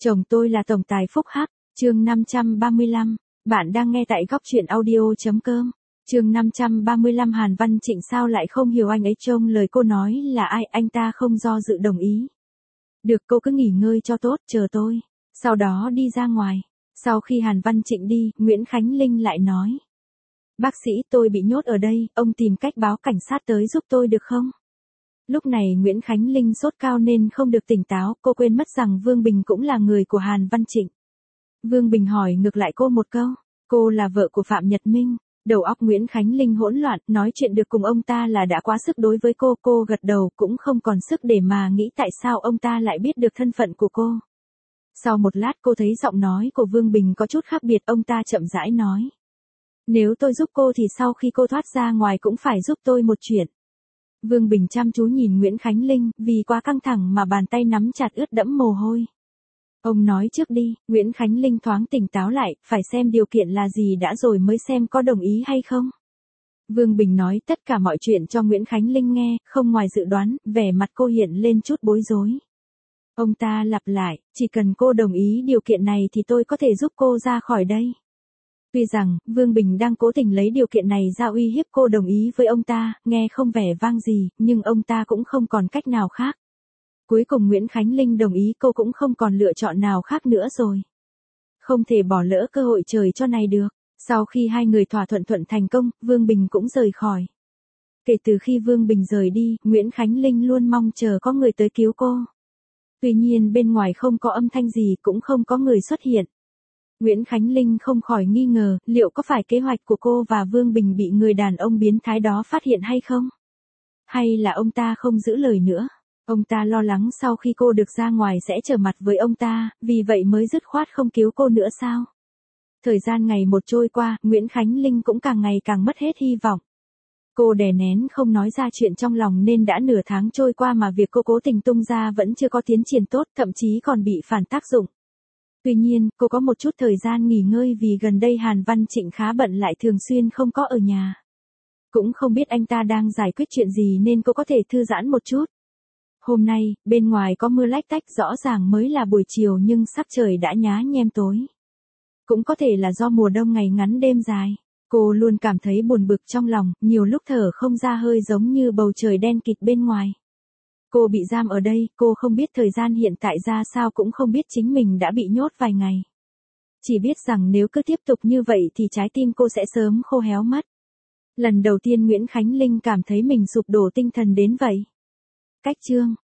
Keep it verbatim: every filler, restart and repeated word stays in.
Chồng tôi là tổng tài Phúc Hắc, chương năm trăm ba mươi lăm, bạn đang nghe tại góc truyện audio.com. Chương năm trăm ba mươi lăm Hàn Văn Trịnh sao lại không hiểu anh ấy, trông lời cô nói là ai, anh ta không do dự đồng ý. Được, cô cứ nghỉ ngơi cho tốt, chờ tôi. Sau đó đi ra ngoài. Sau khi Hàn Văn Trịnh đi, Nguyễn Khánh Linh lại nói. Bác sĩ, tôi bị nhốt ở đây, ông tìm cách báo cảnh sát tới giúp tôi được không? Lúc này Nguyễn Khánh Linh sốt cao nên không được tỉnh táo, cô quên mất rằng Vương Bình cũng là người của Hàn Văn Trịnh. Vương Bình hỏi ngược lại cô một câu, cô là vợ của Phạm Nhật Minh. Đầu óc Nguyễn Khánh Linh hỗn loạn, nói chuyện được cùng ông ta là đã quá sức đối với cô, cô gật đầu cũng không còn sức để mà nghĩ tại sao ông ta lại biết được thân phận của cô. Sau một lát cô thấy giọng nói của Vương Bình có chút khác biệt, ông ta chậm rãi nói. Nếu tôi giúp cô thì sau khi cô thoát ra ngoài cũng phải giúp tôi một chuyện. Vương Bình chăm chú nhìn Nguyễn Khánh Linh, vì quá căng thẳng mà bàn tay nắm chặt ướt đẫm mồ hôi. Ông nói trước đi. Nguyễn Khánh Linh thoáng tỉnh táo lại, phải xem điều kiện là gì đã rồi mới xem có đồng ý hay không. Vương Bình nói tất cả mọi chuyện cho Nguyễn Khánh Linh nghe, không ngoài dự đoán, vẻ mặt cô hiện lên chút bối rối. Ông ta lặp lại, chỉ cần cô đồng ý điều kiện này thì tôi có thể giúp cô ra khỏi đây. Tuy rằng, Vương Bình đang cố tình lấy điều kiện này ra uy hiếp cô đồng ý với ông ta, nghe không vẻ vang gì, nhưng ông ta cũng không còn cách nào khác. Cuối cùng Nguyễn Khánh Linh đồng ý, cô cũng không còn lựa chọn nào khác nữa rồi. Không thể bỏ lỡ cơ hội trời cho này được. Sau khi hai người thỏa thuận thuận thành công, Vương Bình cũng rời khỏi. Kể từ khi Vương Bình rời đi, Nguyễn Khánh Linh luôn mong chờ có người tới cứu cô. Tuy nhiên bên ngoài không có âm thanh gì, cũng không có người xuất hiện. Nguyễn Khánh Linh không khỏi nghi ngờ, liệu có phải kế hoạch của cô và Vương Bình bị người đàn ông biến thái đó phát hiện hay không? Hay là ông ta không giữ lời nữa? Ông ta lo lắng sau khi cô được ra ngoài sẽ trở mặt với ông ta, vì vậy mới dứt khoát không cứu cô nữa sao? Thời gian ngày một trôi qua, Nguyễn Khánh Linh cũng càng ngày càng mất hết hy vọng. Cô đè nén không nói ra chuyện trong lòng nên đã nửa tháng trôi qua mà việc cô cố tình tung ra vẫn chưa có tiến triển tốt, thậm chí còn bị phản tác dụng. Tuy nhiên, cô có một chút thời gian nghỉ ngơi vì gần đây Hàn Văn Trịnh khá bận lại thường xuyên không có ở nhà. Cũng không biết anh ta đang giải quyết chuyện gì nên cô có thể thư giãn một chút. Hôm nay, bên ngoài có mưa lách tách, rõ ràng mới là buổi chiều nhưng sắc trời đã nhá nhem tối. Cũng có thể là do mùa đông ngày ngắn đêm dài. Cô luôn cảm thấy buồn bực trong lòng, nhiều lúc thở không ra hơi giống như bầu trời đen kịt bên ngoài. Cô bị giam ở đây, cô không biết thời gian hiện tại ra sao, cũng không biết chính mình đã bị nhốt vài ngày. Chỉ biết rằng nếu cứ tiếp tục như vậy thì trái tim cô sẽ sớm khô héo mất. Lần đầu tiên Nguyễn Khánh Linh cảm thấy mình sụp đổ tinh thần đến vậy. Cách chương